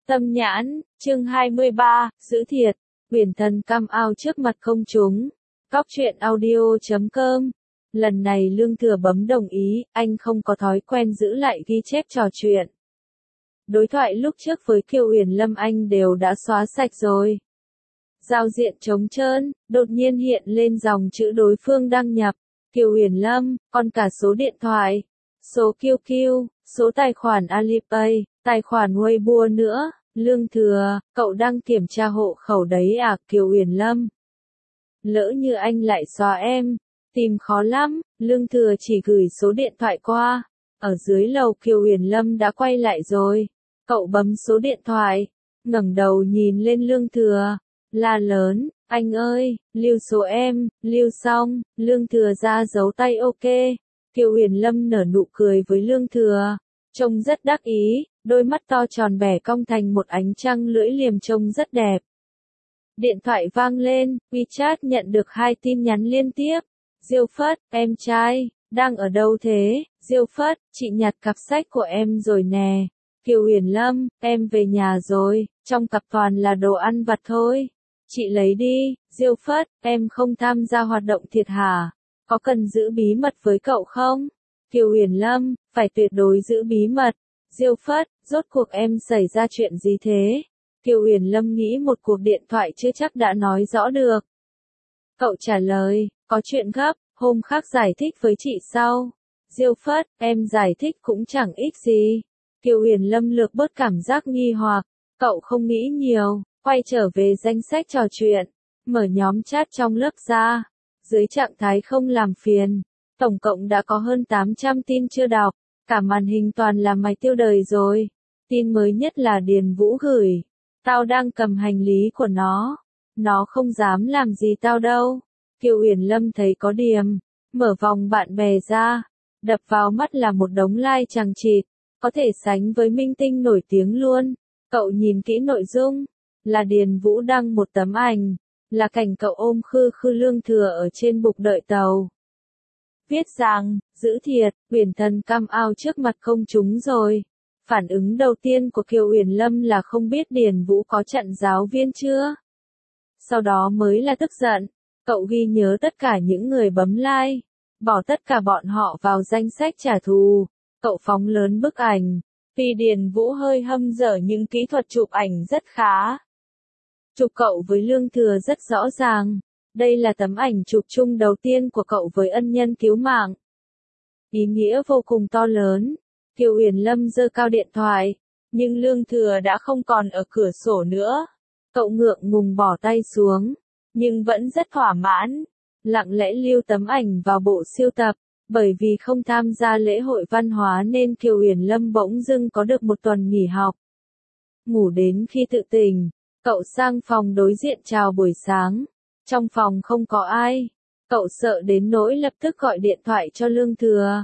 Tâm nhãn, chương 23, giữ thiệt, Uyển Thần cam ao trước mặt công chúng. Cóc truyện audio.com. Lần này Lương Thừa bấm đồng ý, anh không có thói quen giữ lại ghi chép trò chuyện. Đối thoại lúc trước với Kiều Uyển Lâm anh đều đã xóa sạch rồi. Giao diện trống trơn, đột nhiên hiện lên dòng chữ đối phương đăng nhập. Kiều Uyển Lâm, còn cả số điện thoại, số QQ, số tài khoản Alipay, tài khoản Weibo nữa. Lương Thừa, cậu đang kiểm tra hộ khẩu đấy à? Kiều Uyển Lâm. Lỡ như anh lại xóa em, tìm khó lắm. Lương Thừa chỉ gửi số điện thoại qua. Ở dưới lầu Kiều Uyển Lâm đã quay lại rồi. Cậu bấm số điện thoại, ngẩng đầu nhìn lên Lương Thừa, la lớn, anh ơi, lưu số em. Lưu xong, Lương Thừa ra dấu tay ok. Kiều Uyển Lâm nở nụ cười với Lương Thừa, trông rất đắc ý, đôi mắt to tròn bẻ cong thành một ánh trăng lưỡi liềm trông rất đẹp. Điện thoại vang lên, WeChat nhận được 2 tin nhắn liên tiếp. Diêu Phất, em trai, đang ở đâu thế? Diêu Phất, chị nhặt cặp sách của em rồi nè. Kiều Uyển Lâm, em về nhà rồi, trong cặp toàn là đồ ăn vặt thôi. Chị lấy đi. Diêu Phất, em không tham gia hoạt động thiệt hả? Có cần giữ bí mật với cậu không? Kiều Uyển Lâm, phải tuyệt đối giữ bí mật. Diêu Phất, rốt cuộc em xảy ra chuyện gì thế? Kiều Uyển Lâm nghĩ một cuộc điện thoại chưa chắc đã nói rõ được. Cậu trả lời, có chuyện gấp, hôm khác giải thích với chị sau. Diêu Phất, em giải thích cũng chẳng ích gì. Kiều Uyển Lâm lược bớt cảm giác nghi hoặc, cậu không nghĩ nhiều, quay trở về danh sách trò chuyện, mở nhóm chat trong lớp ra. Dưới trạng thái không làm phiền, tổng cộng đã có hơn 800 tin chưa đọc, cả màn hình toàn là mày tiêu đời rồi. Tin mới nhất là Điền Vũ gửi, tao đang cầm hành lý của nó không dám làm gì tao đâu. Kiều Uyển Lâm thấy có điểm, mở vòng bạn bè ra, đập vào mắt là một đống like chằng chịt, có thể sánh với minh tinh nổi tiếng luôn. Cậu nhìn kỹ nội dung, là Điền Vũ đăng một tấm ảnh, là cảnh cậu ôm khư khư Lương Thừa ở trên bục đợi tàu. Viết rằng, giữ thiệt, Uyển Thần cam ao trước mặt công chúng rồi. Phản ứng đầu tiên của Kiều Uyển Lâm là không biết Điền Vũ có chặn giáo viên chưa. Sau đó mới là tức giận, cậu ghi nhớ tất cả những người bấm like, bỏ tất cả bọn họ vào danh sách trả thù. Cậu phóng lớn bức ảnh, vì Điền Vũ hơi hâm dở nhưng kỹ thuật chụp ảnh rất khá. Chụp cậu với Lương Thừa rất rõ ràng. Đây là tấm ảnh chụp chung đầu tiên của cậu với ân nhân cứu mạng. Ý nghĩa vô cùng to lớn. Kiều Uyển Lâm giơ cao điện thoại, nhưng Lương Thừa đã không còn ở cửa sổ nữa. Cậu ngượng ngùng bỏ tay xuống, nhưng vẫn rất thỏa mãn. Lặng lẽ lưu tấm ảnh vào bộ sưu tập. Bởi vì không tham gia lễ hội văn hóa nên Kiều Uyển Lâm bỗng dưng có được một tuần nghỉ học. Ngủ đến khi tự tỉnh, cậu sang phòng đối diện chào buổi sáng. Trong phòng không có ai. Cậu sợ đến nỗi lập tức gọi điện thoại cho Lương Thừa.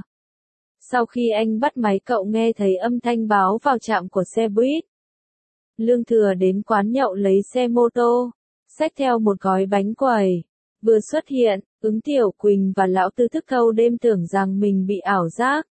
Sau khi anh bắt máy cậu nghe thấy âm thanh báo vào trạm của xe buýt. Lương Thừa đến quán nhậu lấy xe mô tô, xách theo một gói bánh quẩy. Vừa xuất hiện, Ứng Tiểu Quỳnh và Lão Tư thức thâu đêm tưởng rằng mình bị ảo giác.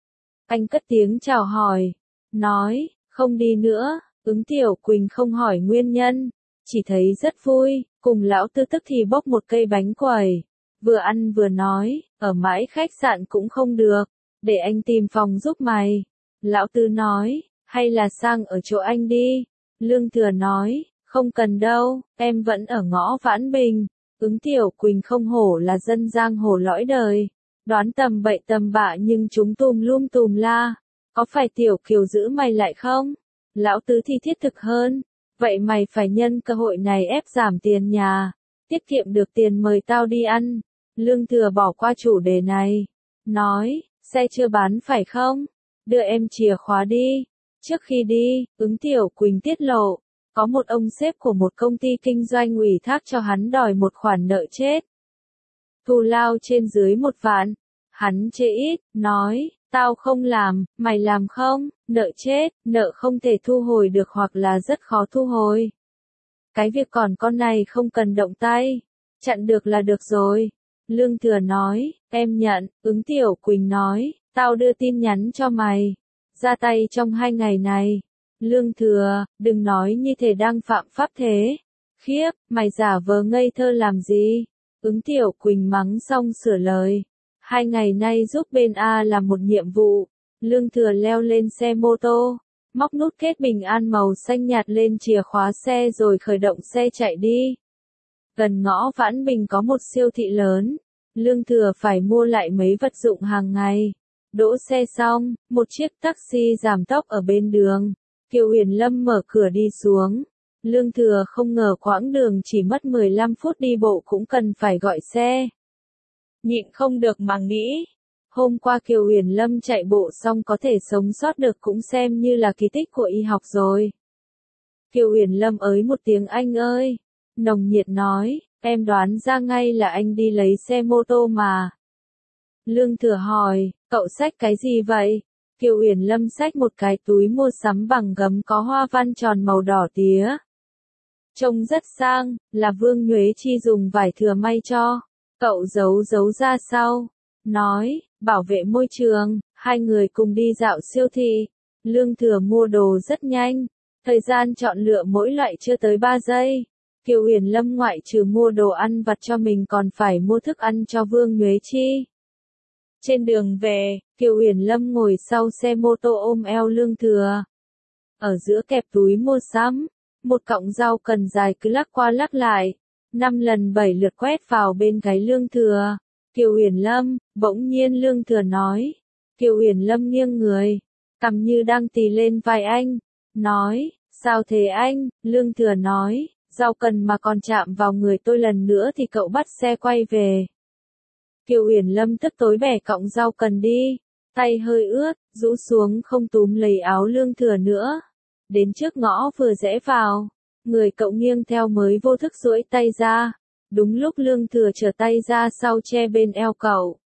Anh cất tiếng chào hỏi, nói, không đi nữa. Ứng Tiểu Quỳnh không hỏi nguyên nhân, chỉ thấy rất vui, cùng Lão Tư tức thì bốc một cây bánh quẩy. Vừa ăn vừa nói, ở mãi khách sạn cũng không được, để anh tìm phòng giúp mày. Lão Tư nói, hay là sang ở chỗ anh đi. Lương Thừa nói, không cần đâu, em vẫn ở ngõ Vãn Bình. Ứng Tiểu Quỳnh không hổ là dân giang hồ lõi đời, đoán tầm bậy tầm bạ nhưng chúng tùm la. Có phải Tiểu Kiều giữ mày lại không? Lão Tứ thì thiết thực hơn, vậy mày phải nhân cơ hội này ép giảm tiền nhà, tiết kiệm được tiền mời tao đi ăn. Lương Thừa bỏ qua chủ đề này, nói, xe chưa bán phải không? Đưa em chìa khóa đi. Trước khi đi, Ứng Tiểu Quỳnh tiết lộ, có một ông sếp của một công ty kinh doanh ủy thác cho hắn đòi một khoản nợ chết. Thù lao trên dưới 1 vạn. Hắn chê ít, nói, tao không làm, mày làm không? Nợ chết, nợ không thể thu hồi được hoặc là rất khó thu hồi. Cái việc còn con này không cần động tay, chặn được là được rồi. Lương Thừa nói, em nhận. Ứng Tiểu Quỳnh nói, tao đưa tin nhắn cho mày, ra tay trong 2 ngày này. Lương Thừa, đừng nói như thể đang phạm pháp thế. Khiếp, mày giả vờ ngây thơ làm gì? Ứng Tiểu Quỳnh mắng xong sửa lời. 2 ngày nay giúp bên A làm một nhiệm vụ. Lương Thừa leo lên xe mô tô, móc nút kết bình an màu xanh nhạt lên chìa khóa xe rồi khởi động xe chạy đi. Gần ngõ Vãn Bình có một siêu thị lớn. Lương Thừa phải mua lại mấy vật dụng hàng ngày. Đỗ xe xong, một chiếc taxi giảm tốc ở bên đường. Kiều Huyền Lâm mở cửa đi xuống. Lương Thừa không ngờ quãng đường chỉ mất 15 phút đi bộ cũng cần phải gọi xe. Nhịn không được mà nghĩ. Hôm qua Kiều Huyền Lâm chạy bộ xong có thể sống sót được cũng xem như là kỳ tích của y học rồi. Kiều Huyền Lâm ới một tiếng anh ơi. Nồng nhiệt nói, em đoán ra ngay là anh đi lấy xe mô tô mà. Lương Thừa hỏi, cậu xách cái gì vậy? Kiều Huyền Lâm xách một cái túi mua sắm bằng gấm có hoa văn tròn màu đỏ tía. Trông rất sang, là Vương Nhuế Chi dùng vải thừa may cho. Cậu giấu ra sau. Nói, bảo vệ môi trường, hai người cùng đi dạo siêu thị. Lương Thừa mua đồ rất nhanh. Thời gian chọn lựa mỗi loại chưa tới 3 giây. Kiều Huyền Lâm ngoại trừ mua đồ ăn vặt cho mình còn phải mua thức ăn cho Vương Nhuế Chi. Trên đường về, Kiều Huyền Lâm ngồi sau xe mô tô ôm eo Lương Thừa. Ở giữa kẹp túi mua sắm, một cọng rau cần dài cứ lắc qua lắc lại, 5 lần 7 lượt quét vào bên gáy Lương Thừa. Kiều Huyền Lâm, bỗng nhiên Lương Thừa nói. Kiều Huyền Lâm nghiêng người, cằm như đang tì lên vai anh, nói, sao thế anh? Lương Thừa nói, rau cần mà còn chạm vào người tôi lần nữa thì cậu bắt xe quay về. Kiều Huyền Lâm tức tối bẻ cọng rau cần đi, tay hơi ướt, rũ xuống không túm lấy áo Lương Thừa nữa. Đến trước ngõ vừa rẽ vào, người cậu nghiêng theo mới vô thức duỗi tay ra. Đúng lúc Lương Thừa trở tay ra sau che bên eo cậu.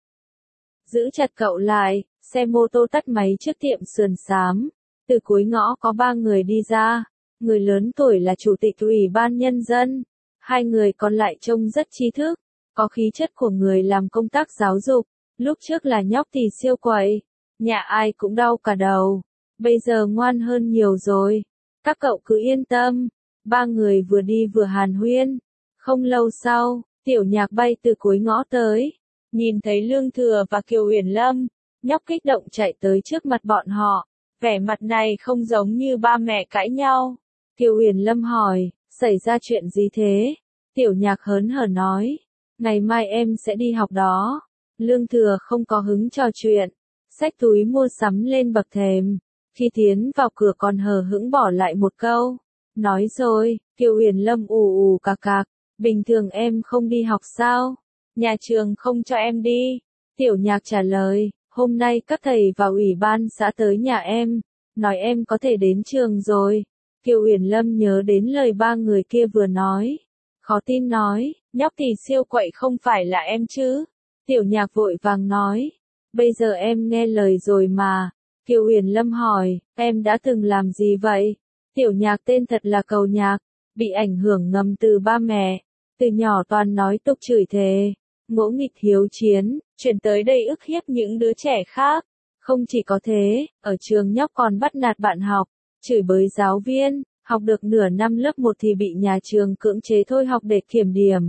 Giữ chặt cậu lại, xe mô tô tắt máy trước tiệm sườn xám. Từ cuối ngõ có 3 người đi ra. Người lớn tuổi là chủ tịch ủy ban nhân dân. 2 người còn lại trông rất trí thức, có khí chất của người làm công tác giáo dục. Lúc trước là nhóc thì siêu quậy, nhà ai cũng đau cả đầu. Bây giờ ngoan hơn nhiều rồi. Các cậu cứ yên tâm. 3 người vừa đi vừa hàn huyên. Không lâu sau, Tiểu Nhạc bay từ cuối ngõ tới. Nhìn thấy Lương Thừa và Kiều Huyền Lâm, nhóc kích động chạy tới trước mặt bọn họ. Vẻ mặt này không giống như ba mẹ cãi nhau. Kiều Huyền Lâm hỏi, xảy ra chuyện gì thế? Tiểu Nhạc hớn hở nói, ngày mai em sẽ đi học đó. Lương Thừa không có hứng trò chuyện, xách túi mua sắm lên bậc thềm. Khi tiến vào cửa còn hờ hững bỏ lại một câu. Nói rồi, Kiều Huyền Lâm ù cạc cạc, bình thường em không đi học sao? Nhà trường không cho em đi. Tiểu Nhạc trả lời, hôm nay các thầy và ủy ban xã tới nhà em, nói em có thể đến trường rồi. Kiều Huyền Lâm nhớ đến lời 3 người kia vừa nói. Khó tin nói, nhóc thì siêu quậy không phải là em chứ. Tiểu Nhạc vội vàng nói, bây giờ em nghe lời rồi mà. Kiều Huyền Lâm hỏi, em đã từng làm gì vậy? Tiểu Nhạc tên thật là Cầu Nhạc, bị ảnh hưởng ngầm từ ba mẹ. Từ nhỏ toàn nói tục chửi thề, ngỗ nghịch hiếu chiến, chuyển tới đây ức hiếp những đứa trẻ khác. Không chỉ có thế, ở trường nhóc còn bắt nạt bạn học, chửi bới giáo viên, học được nửa năm lớp 1 thì bị nhà trường cưỡng chế thôi học để kiểm điểm.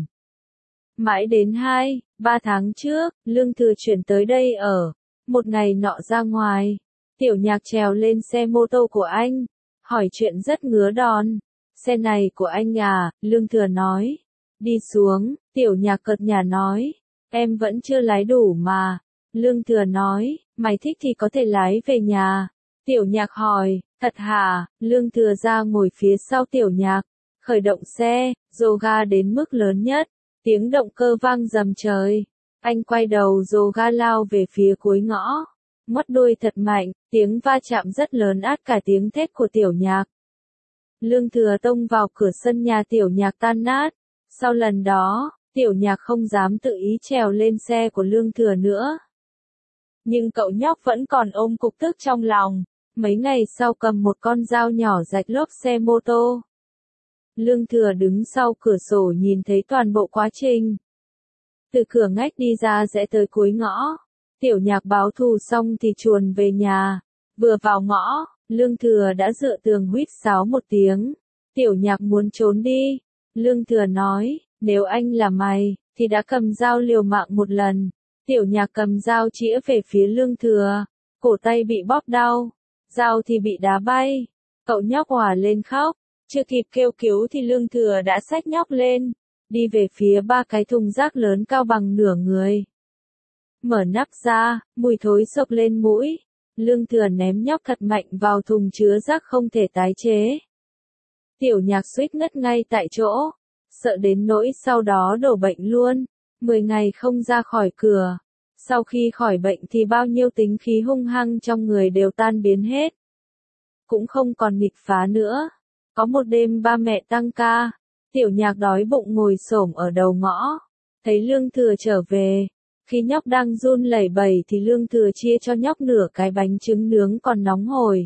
Mãi đến 2-3 tháng trước, Lương Thừa chuyển tới đây ở. Một ngày nọ ra ngoài, Tiểu Nhạc trèo lên xe mô tô của anh, hỏi chuyện rất ngứa đòn. Xe này của anh à? Lương Thừa nói. Đi xuống, Tiểu Nhạc cợt nhả nói, em vẫn chưa lái đủ mà. Lương Thừa nói, mày thích thì có thể lái về nhà. Tiểu Nhạc hỏi, thật hả? Lương Thừa ra ngồi phía sau Tiểu Nhạc, khởi động xe, dồ ga đến mức lớn nhất, tiếng động cơ vang rầm trời. Anh quay đầu dồ ga lao về phía cuối ngõ, ngoắt đuôi thật mạnh, tiếng va chạm rất lớn át cả tiếng thét của Tiểu Nhạc. Lương Thừa tông vào cửa sân nhà Tiểu Nhạc tan nát. Sau lần đó, Tiểu Nhạc không dám tự ý trèo lên xe của Lương Thừa nữa. Nhưng cậu nhóc vẫn còn ôm cục tức trong lòng. Mấy ngày sau cầm một con dao nhỏ rạch lốp xe mô tô. Lương Thừa đứng sau cửa sổ nhìn thấy toàn bộ quá trình. Từ cửa ngách đi ra rẽ tới cuối ngõ. Tiểu Nhạc báo thù xong thì chuồn về nhà. Vừa vào ngõ, Lương Thừa đã dựa tường huýt sáo một tiếng. Tiểu Nhạc muốn trốn đi. Lương Thừa nói, nếu anh là mày, thì đã cầm dao liều mạng một lần. Tiểu Nhạc cầm dao chĩa về phía Lương Thừa. Cổ tay bị bóp đau. Dao thì bị đá bay. Cậu nhóc òa lên khóc. Chưa kịp kêu cứu thì Lương Thừa đã xách nhóc lên. Đi về phía 3 cái thùng rác lớn cao bằng nửa người. Mở nắp ra, mùi thối xộc lên mũi. Lương Thừa ném nhóc thật mạnh vào thùng chứa rác không thể tái chế. Tiểu Nhạc suýt ngất ngay tại chỗ. Sợ đến nỗi sau đó đổ bệnh luôn. 10 ngày không ra khỏi cửa. Sau khi khỏi bệnh thì bao nhiêu tính khí hung hăng trong người đều tan biến hết. Cũng không còn nghịch phá nữa. Có một đêm ba mẹ tăng ca. Tiểu Nhạc đói bụng ngồi xổm ở đầu ngõ. Thấy Lương Thừa trở về. Khi nhóc đang run lẩy bẩy thì Lương Thừa chia cho nhóc nửa cái bánh trứng nướng còn nóng hổi.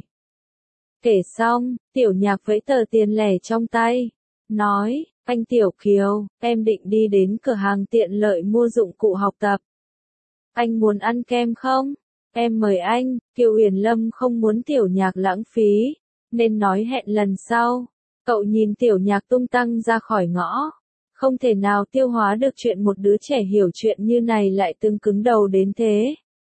Kể xong, Tiểu Nhạc vẫy tờ tiền lẻ trong tay. Nói, anh Tiểu Kiều, em định đi đến cửa hàng tiện lợi mua dụng cụ học tập. Anh muốn ăn kem không? Em mời anh. Kiều Uyển Lâm không muốn Tiểu Nhạc lãng phí, nên nói hẹn lần sau. Cậu nhìn Tiểu Nhạc tung tăng ra khỏi ngõ. Không thể nào tiêu hóa được chuyện một đứa trẻ hiểu chuyện như này lại từng cứng đầu đến thế.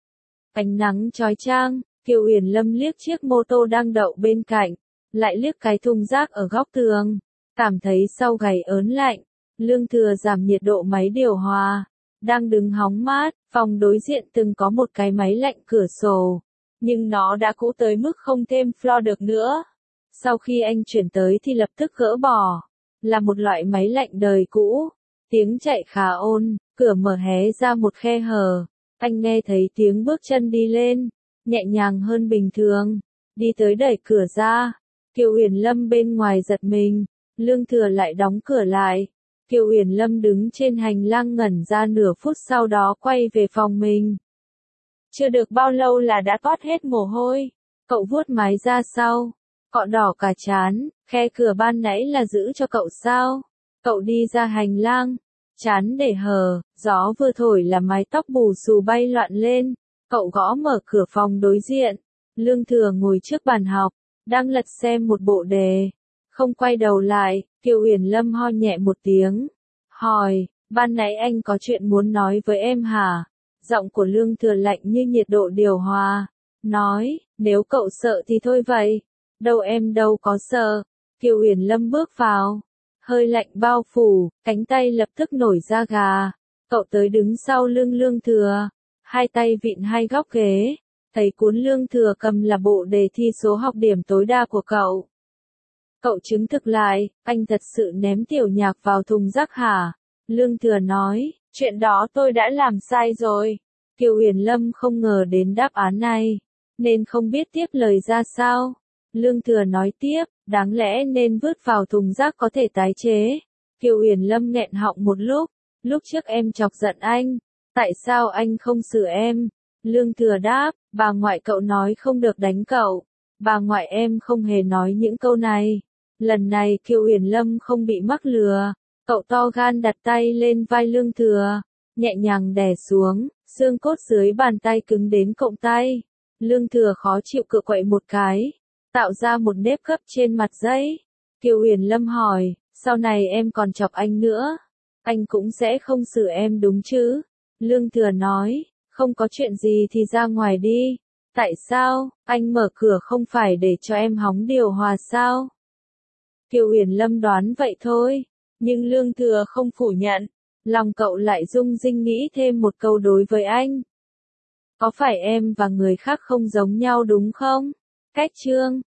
Ánh nắng chói chang, Kiều Uyển Lâm liếc chiếc mô tô đang đậu bên cạnh, lại liếc cái thùng rác ở góc tường, cảm thấy sau gáy ớn lạnh. Lương Thừa giảm nhiệt độ máy điều hòa, đang đứng hóng mát. Phòng đối diện từng có một cái máy lạnh cửa sổ, nhưng nó đã cũ tới mức không thêm floor được nữa. Sau khi anh chuyển tới thì lập tức gỡ bỏ. Là một loại máy lạnh đời cũ. Tiếng chạy khá ôn, cửa mở hé ra một khe hở. Anh nghe thấy tiếng bước chân đi lên, nhẹ nhàng hơn bình thường. Đi tới đẩy cửa ra. Kiều Uyển Lâm bên ngoài giật mình. Lương Thừa lại đóng cửa lại. Kiều Uyển Lâm đứng trên hành lang ngẩn ra nửa phút sau đó quay về phòng mình. Chưa được bao lâu là đã toát hết mồ hôi. Cậu vuốt mái ra sau. Cọ đỏ cả trán, khe cửa ban nãy là giữ cho cậu sao? Cậu đi ra hành lang, trán để hờ, gió vừa thổi là mái tóc bù xù bay loạn lên. Cậu gõ mở cửa phòng đối diện. Lương Thừa ngồi trước bàn học, đang lật xem một bộ đề. Không quay đầu lại, Kiều Uyển Lâm ho nhẹ một tiếng. Hỏi, ban nãy anh có chuyện muốn nói với em hả? Giọng của Lương Thừa lạnh như nhiệt độ điều hòa. Nói, nếu cậu sợ thì thôi vậy. Đâu em đâu có sợ. Kiều Uyển Lâm bước vào. Hơi lạnh bao phủ, cánh tay lập tức nổi da gà. Cậu tới đứng sau lưng Lương Thừa. Hai tay vịn hai góc ghế. Thấy cuốn Lương Thừa cầm là bộ đề thi số học điểm tối đa của cậu. Cậu chứng thực lại, anh thật sự ném Tiểu Nhạc vào thùng rác hả? Lương Thừa nói, chuyện đó tôi đã làm sai rồi. Kiều Uyển Lâm không ngờ đến đáp án này, nên không biết tiếp lời ra sao. Lương Thừa nói tiếp, đáng lẽ nên vứt vào thùng rác có thể tái chế. Kiều Uyển Lâm nghẹn họng một lúc trước em chọc giận anh, tại sao anh không xử em? Lương Thừa đáp, bà ngoại cậu nói không được đánh cậu, bà ngoại em không hề nói những câu này. Lần này Kiều Uyển Lâm không bị mắc lừa, cậu to gan đặt tay lên vai Lương Thừa, nhẹ nhàng đè xuống, xương cốt dưới bàn tay cứng đến cộm tay. Lương Thừa khó chịu cựa quậy một cái, tạo ra một nếp gấp trên mặt giấy. Kiều Uyển Lâm hỏi, sau này em còn chọc anh nữa, anh cũng sẽ không xử em đúng chứ? Lương Thừa nói, không có chuyện gì thì ra ngoài đi. Tại sao, anh mở cửa không phải để cho em hóng điều hòa sao? Kiều Uyển Lâm đoán vậy thôi, nhưng Lương Thừa không phủ nhận. Lòng cậu lại rung rinh nghĩ thêm một câu đối với anh. Có phải em và người khác không giống nhau đúng không? Cách chương